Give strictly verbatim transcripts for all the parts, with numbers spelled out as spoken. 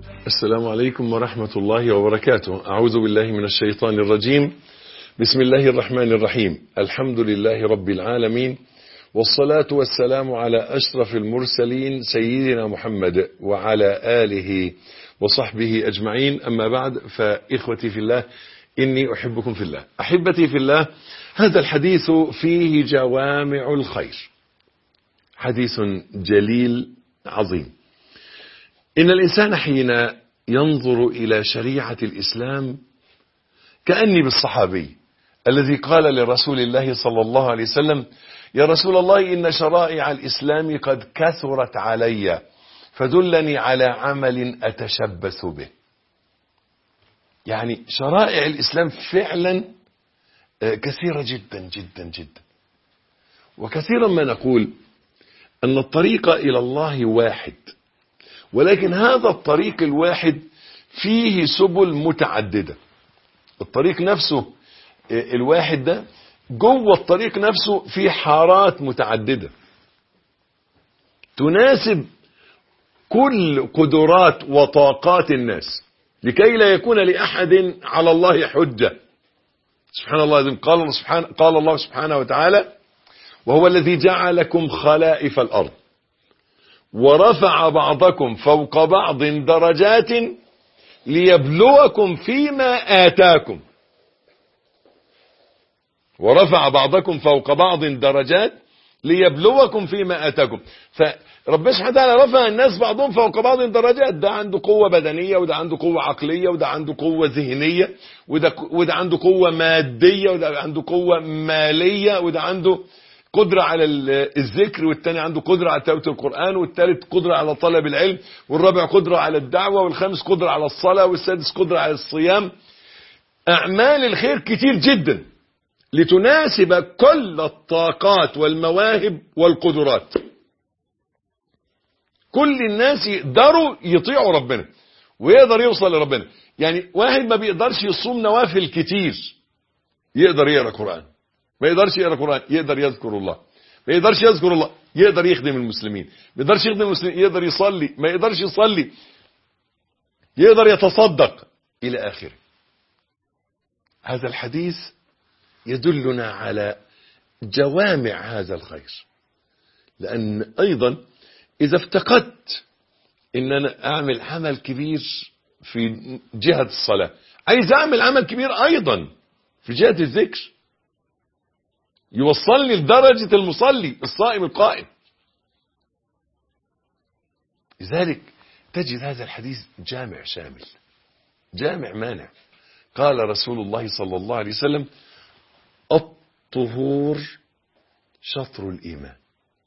السلام عليكم ورحمة الله وبركاته. أعوذ بالله من الشيطان الرجيم. بسم الله الرحمن الرحيم. الحمد لله رب العالمين، والصلاة والسلام على أشرف المرسلين سيدنا محمد وعلى آله وصحبه أجمعين. أما بعد، فإخوتي في الله، إني أحبكم في الله. أحبتي في الله، هذا الحديث فيه جوامع الخير، حديث جليل عظيم. إن الإنسان حين ينظر إلى شريعة الإسلام كأني بالصحابي الذي قال لرسول الله صلى الله عليه وسلم: يا رسول الله، إن شرائع الإسلام قد كثرت علي، فدلني على عمل أتشبث به. يعني شرائع الإسلام فعلا كثيرة جدا جدا جدا، وكثيرا ما نقول أن الطريق إلى الله واحد، ولكن هذا الطريق الواحد فيه سبل متعددة. الطريق نفسه الواحد ده جوه الطريق نفسه فيه حارات متعددة تناسب كل قدرات وطاقات الناس، لكي لا يكون لأحد على الله حجة. سبحان الله، قال سبحانه قال الله سبحانه وتعالى: وهو الذي جعلكم خلائف الأرض ورفع بعضكم فوق بعض درجات ليبلوكم فيما آتاكم. ورفع بعضكم فوق بعض درجات ليبلوكم فيما آتاكم. فربنا سبحانه وتعالى رفع الناس بعضهم فوق بعض درجات. ده عنده قوة بدنية، وده عنده قوة عقلية، وده عنده قوة ذهنية، وده, وده عنده قوة مادية، وده عنده قوة مالية، وده عنده قدرة على الذكر، والتاني عنده قدرة على تلاوة القرآن، والتالت قدرة على طلب العلم، والرابع قدرة على الدعوة، والخامس قدرة على الصلاة، والسادس قدرة على الصيام. أعمال الخير كتير جدا لتناسب كل الطاقات والمواهب والقدرات. كل الناس يقدروا يطيعوا ربنا ويقدر يوصل لربنا. يعني واحد ما بيقدرش يصوم نوافل كتير يقدر يقرأ قرآن، ما يقدرش يقرأ قرآن يقدر يذكر الله، ما يقدرش يذكر الله يقدر يخدم المسلمين، ما يقدرش يخدم المسلمين يقدر يصلي، ما يقدرش يصلي يقدر يتصدق، إلى آخره. هذا الحديث يدلنا على جوامع هذا الخير، لأن أيضا إذا افتقدت إن أنا أعمل عمل كبير في جهة الصلاة، عايز أعمل عمل كبير أيضا في جهة الذكر يوصلني لدرجة المصلي الصائم القائم. لذلك تجد هذا الحديث جامع شامل، جامع مانع. قال رسول الله صلى الله عليه وسلم: الطهور شطر الإيمان.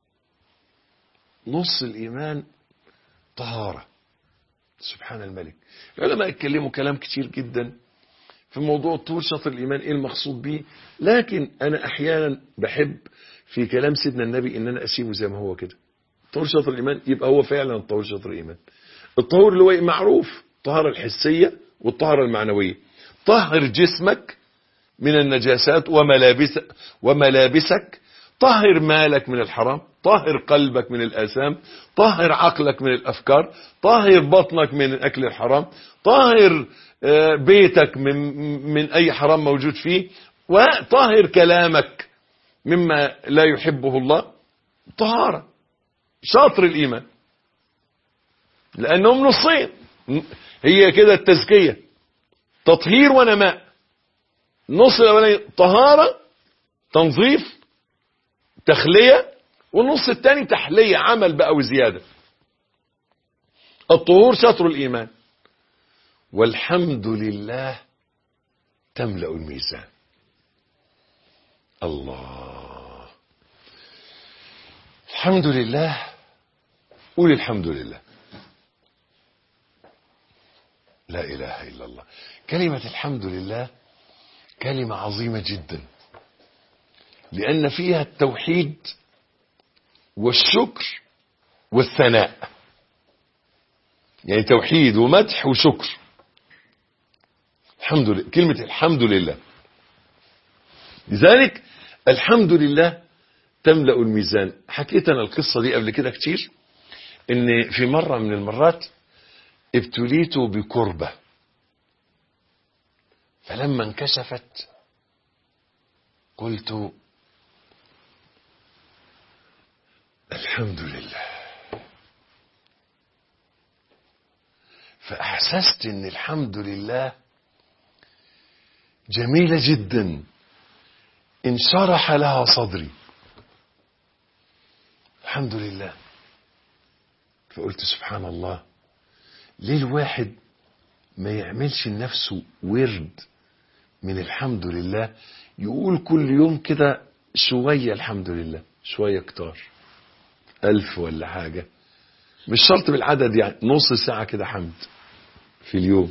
نص الإيمان طهارة. سبحان الملك. العلماء اتكلموا كلام كتير جدا في موضوع الطهور شطر الإيمان، ايه المقصود به، لكن أنا أحيانا بحب في كلام سيدنا النبي إن أنا أسيبه زي ما هو كده. طهور شطر الإيمان يبقى هو فعلا طهور شطر الإيمان. الطهور اللي هو معروف، الطهارة الحسية والطهارة المعنوية. طهر جسمك من النجاسات وملابس وملابسك، طهر مالك من الحرام، طهر قلبك من الآثام، طهر عقلك من الأفكار، طهر بطنك من أكل الحرام، طهر بيتك من, من أي حرام موجود فيه، وطهر كلامك مما لا يحبه الله. طهارة شاطر الإيمان، لأنهم نصين، هي كده التزكية، تطهير ونماء. النص الأولاني طهارة تنظيف تخلية، والنص الثاني تحلية عمل بقى وزيادة. الطهور شطر الإيمان، والحمد لله تملأ الميزان. الله، الحمد لله. قول الحمد لله. لا إله إلا الله. كلمة الحمد لله كلمة عظيمة جدا، لأن فيها التوحيد والشكر والثناء. يعني توحيد ومدح وشكر. الحمد لله، كلمة الحمد لله. لذلك الحمد لله تملأ الميزان. حكيت أنا القصة دي قبل كده كتير، إن في مرة من المرات ابتليت بكربة فلما انكشفت قلت الحمد لله. فأحسست ان الحمد لله جميلة جدا، انشرح لها صدري، الحمد لله. فقلت سبحان الله، ليه الواحد ما يعملش لنفسه ورد من الحمد لله، يقول كل يوم كده شوية الحمد لله، شوية كتار، ألف ولا حاجة، مش شرط بالعدد يعني، نص ساعة كده حمد في اليوم.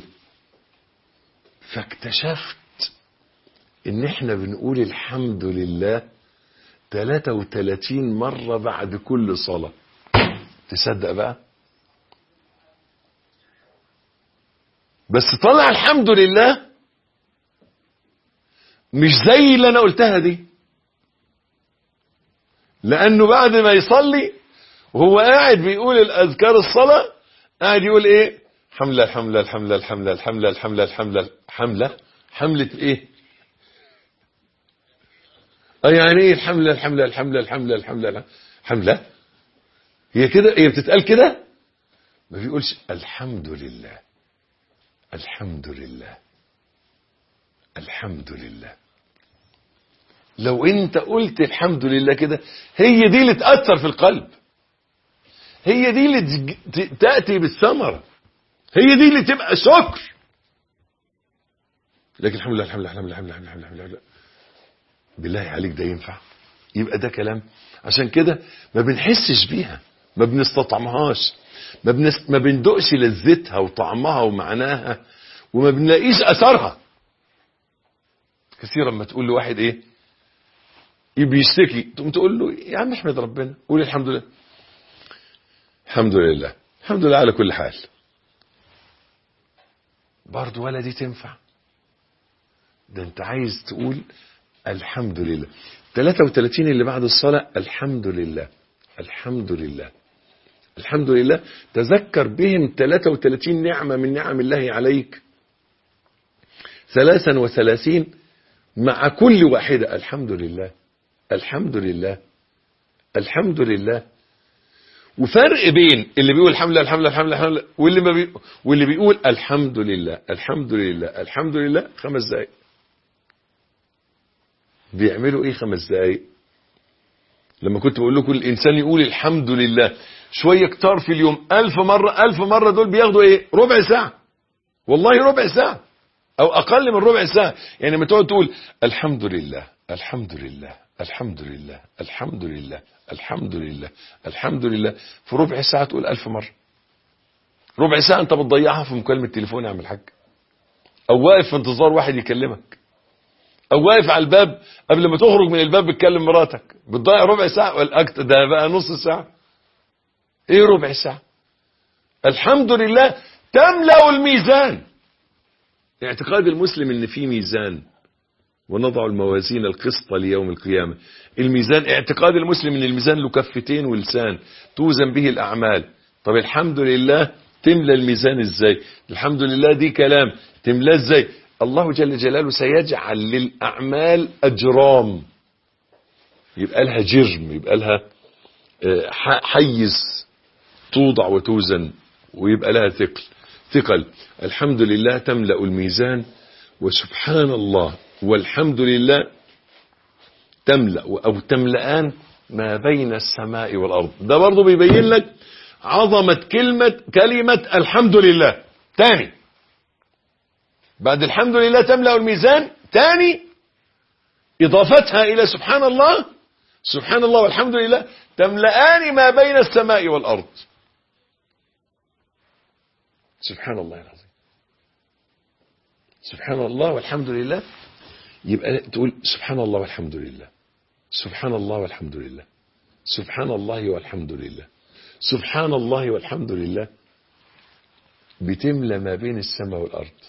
فاكتشفت ان احنا بنقول الحمد لله ثلاثة وثلاثين مرة بعد كل صلاة. تصدق بقى؟ بس طلع الحمد لله مش زي اللي انا قلتها دي، لانه بعد ما يصلي وهو قاعد بيقول الاذكار الصلاة، قاعد يقول ايه؟ حملة الحملة الحملة الحملة الحملة الحملة الحملة حملة حملة ايه؟ اه يعني ايه الحملة الحملة الحملة الحملة الحملة حملة؟ هي كده، هي بتتقال كده، ما بيقولش الحمد لله الحمد لله الحمد لله. لو انت قلت الحمد لله كده، هي دي اللي تأثر في القلب، هي دي اللي تأتي بالثمرة، هي دي اللي تبقى شكر. لكن الحمد لله الحمد لله الحمد لله الحمد لله الحمد لله الحمد لله، بالله عليك ده ينفع؟ يبقى ده كلام. عشان كده ما بنحسش بيها، ما بنستطعمهاش، ما, بنس... ما بندقش لذتها وطعمها ومعناها، وما بنلاقيش اثرها. كثيرا ما تقول لواحد ايه بيشتكي، تقوم تقول له يا عم احمد ربنا، قول الحمد لله. الحمد لله الحمد لله على كل حال. برضه ولا دي تنفع؟ ده انت عايز تقول الحمد لله ثلاثة وثلاثين اللي بعد الصلاة، الحمد لله الحمد لله الحمد لله. تذكر بهم ثلاثة وثلاثين نعمة من نعم الله عليك، ثلاثا وثلاثين مع كل واحدة الحمد لله الحمد لله الحمد لله. وفرق بين اللي بيقول الحمد لله الحمد لله الحمد لله, الحمد لله واللي ما بي... واللي بيقول الحمد لله الحمد لله الحمد لله خمس دقايق. بيعملوا ايه خمس دقايق؟ لما كنت بقول لكم الانسان يقول الحمد لله شوية كتار في اليوم ألف مرة، ألف مرة دول بياخدوا ايه؟ ربع ساعة، والله ربع ساعة او اقل من ربع ساعة. يعني لما تقعد تقول الحمد لله الحمد لله الحمد لله الحمد لله الحمد لله الحمد لله في ربع ساعة تقول ألف مرة. ربع ساعة انت بتضيعها في مكالمة تليفون يا عم الحاج، او واقف في انتظار واحد يكلمك، او واقف على الباب قبل ما تخرج من الباب بتكلم مراتك، بتضيع ربع ساعة والأكت ده بقى نص ساعة. ايه ربع ساعة؟ الحمد لله تملأ الميزان. اعتقاد المسلم ان في ميزان، ونضع الموازين القسط ليوم القيامة. الميزان، اعتقاد المسلم ان الميزان له كفتين ولسان توزن به الاعمال. طب الحمد لله تملى الميزان ازاي؟ الحمد لله دي كلام، تملاه ازاي؟ الله جل جلاله سيجعل للاعمال اجرام، يبقى لها جرم، يبقى لها حيز توضع وتوزن، ويبقى لها ثقل ثقل. الحمد لله تملأ الميزان، وسبحان الله والحمد لله تملأ أو تملأان ما بين السماء والأرض. ده برضو بيبين لك عظمة كلمة كلمة الحمد لله. تاني بعد الحمد لله تملأ الميزان، تاني إضافتها إلى سبحان الله، سبحان الله والحمد لله تملأان ما بين السماء والأرض. سبحان الله العظيم، سبحان الله والحمد لله. يبقى تقول سبحان الله والحمد لله، سبحان الله والحمد لله، سبحان الله والحمد لله، سبحان الله والحمد لله. بتملى ما بين السماء والأرض.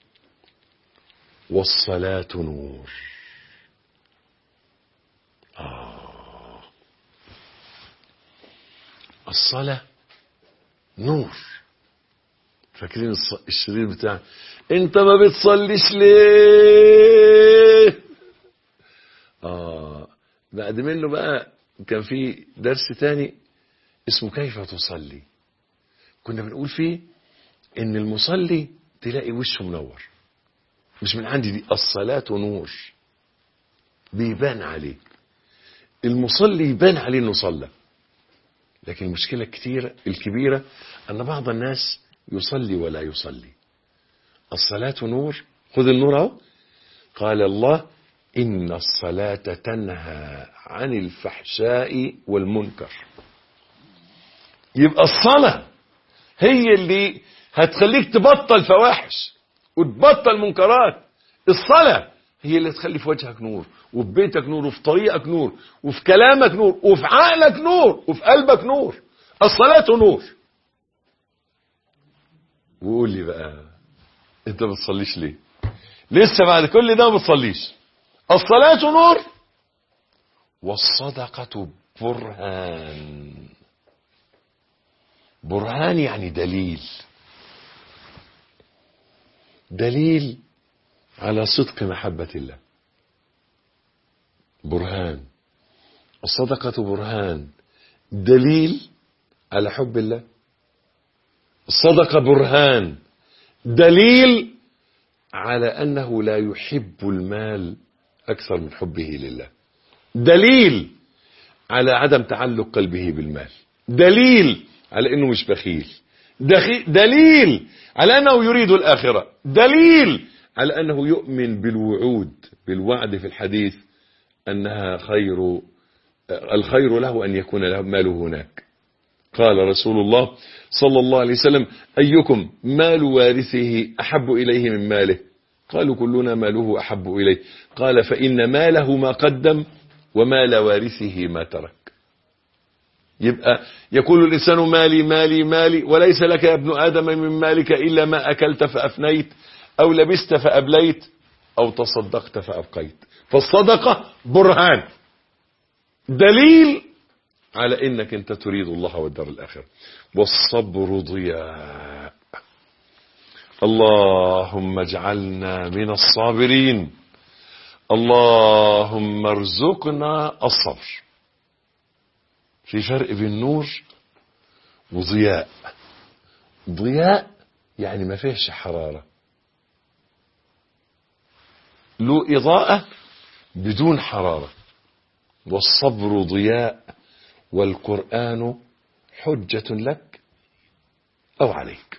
والصلاة نور. آه. الصلاة نور. فاكرين الشرير بتاع انت ما بتصليش ليه؟ اه بعد منه بقى كان في درس تاني اسمه كيف تصلي. كنا بنقول فيه ان المصلي تلاقي وشه منور، مش من عندي دي، الصلاة نور بيبان عليه. المصلي يبان عليه انه صلى. لكن المشكلة الكتيرة الكبيرة ان بعض الناس يصلي ولا يصلي. الصلاة نور، خذ النور اهو. قال الله إن الصلاة تنهى عن الفحشاء والمنكر. يبقى الصلاة هي اللي هتخليك تبطل فواحش وتبطل منكرات. الصلاة هي اللي تخلي في وجهك نور، وفي بيتك نور، وفي طريقك نور، وفي كلامك نور، وفي عقلك نور، وفي قلبك نور. الصلاة نور. وقول لي بقى انت ما بتصليش ليه؟ لسه بعد كل ده ما بتصليش. الصلاة نور والصدقة برهان. برهان يعني دليل، دليل على صدق محبة الله. برهان. الصدقة برهان، دليل على حب الله. الصدقة برهان، دليل على أنه لا يحب المال أكثر من حبه لله. دليل على عدم تعلق قلبه بالمال. دليل على أنه مش بخيل. دليل على أنه يريد الآخرة. دليل على أنه يؤمن بالوعود، بالوعد في الحديث أنها خير، الخير له أن يكون له ماله هناك. قال رسول الله صلى الله عليه وسلم أيكم مال وارثه أحب إليه من ماله؟ قالوا كلنا ماله أحب إليه. قال فإن ماله ما قدم ومال وارثه ما ترك. يبقى يقول الإنسان مالي مالي مالي، وليس لك يا ابن آدم من مالك إلا ما أكلت فأفنيت أو لبست فأبليت أو تصدقت فأبقيت. فالصدقة برهان، دليل على إنك أنت تريد الله والدار الآخرة. والصبر ضياء. اللهم اجعلنا من الصابرين. اللهم ارزقنا الصبر. في فرق بين نور وضياء. ضياء يعني ما فيهش حرارة، له إضاءة بدون حرارة. والصبر ضياء والقرآن حجة لك أو عليك.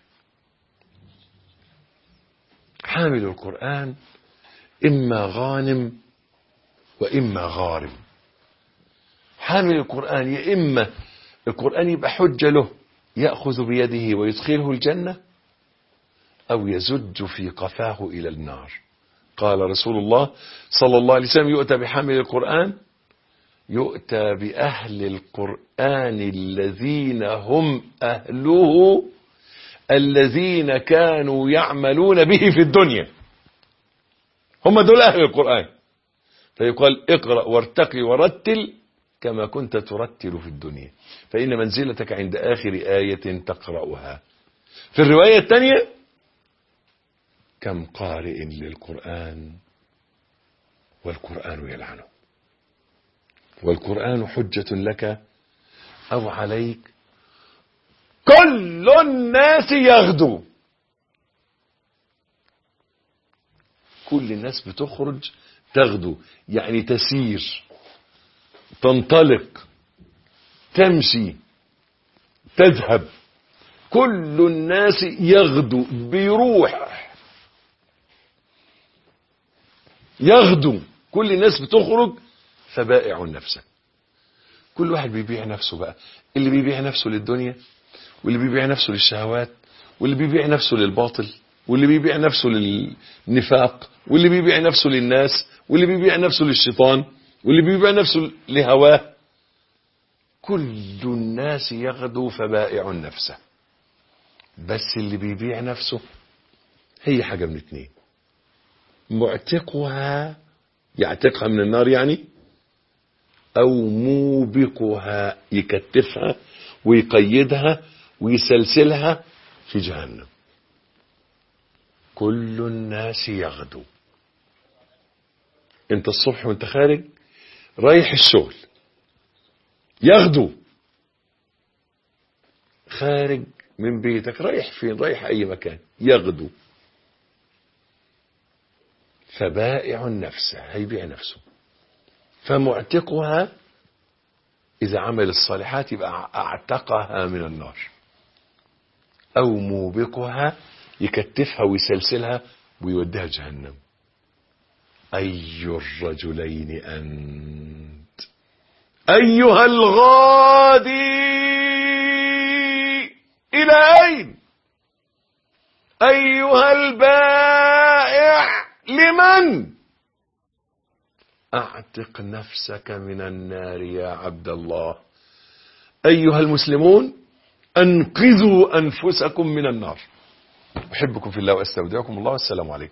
حامل القرآن إما غانم وإما غارم. حامل القرآن يا إما القرآن يبقى حجة له يأخذ بيده ويدخله الجنة، أو يزج في قفاه إلى النار. قال رسول الله صلى الله عليه وسلم يؤتى بحامل القرآن، يؤتى بأهل القرآن الذين هم أهله الذين كانوا يعملون به في الدنيا. هم دول أهل القرآن. فيقال اقرأ وارتقي ورتل كما كنت ترتل في الدنيا، فإن منزلتك عند آخر آية تقرأها. في الرواية الثانية كم قارئ للقرآن والقرآن يلعنه. والقرآن حجة لك أو عليك. كل الناس يغدو. كل الناس بتخرج تغدو، يعني تسير، تنطلق، تمشي، تذهب. كل الناس يغدو، بيروح، يغدو. كل الناس بتخرج فبائع نفسه. كل واحد بيبيع نفسه بقى، اللي بيبيع نفسه للدنيا، واللي بيبيع نفسه للشهوات، واللي بيبيع نفسه للباطل، واللي بيبيع نفسه للنفاق، واللي بيبيع نفسه للناس، واللي بيبيع نفسه للشيطان، واللي بيبيع نفسه لهواه. كل الناس يغدو فبائع نفسه. بس اللي بيبيع نفسه هي حاجة من اتنين: معتقها، يعتقها من النار يعني، أو موبقها، يكتفها ويقيدها ويسلسلها في جهنم. كل الناس يغدو. انت الصبح وانت خارج رايح الشغل يغدو، خارج من بيتك رايح فين؟ رايح اي مكان يغدو. فبائع نفسه هيبيع نفسه، فمعتقها إذا عمل الصالحات يبقى اعتقها من النار، أو موبقها يكتفها ويسلسلها ويوديها جهنم. أي الرجلين أنت أيها الغادي إلى أين؟ أيها البائع لمن؟ أعتق نفسك من النار يا عبد الله. أيها المسلمون أنقذوا أنفسكم من النار. أحبكم في الله وأستودعكم الله، والسلام عليكم.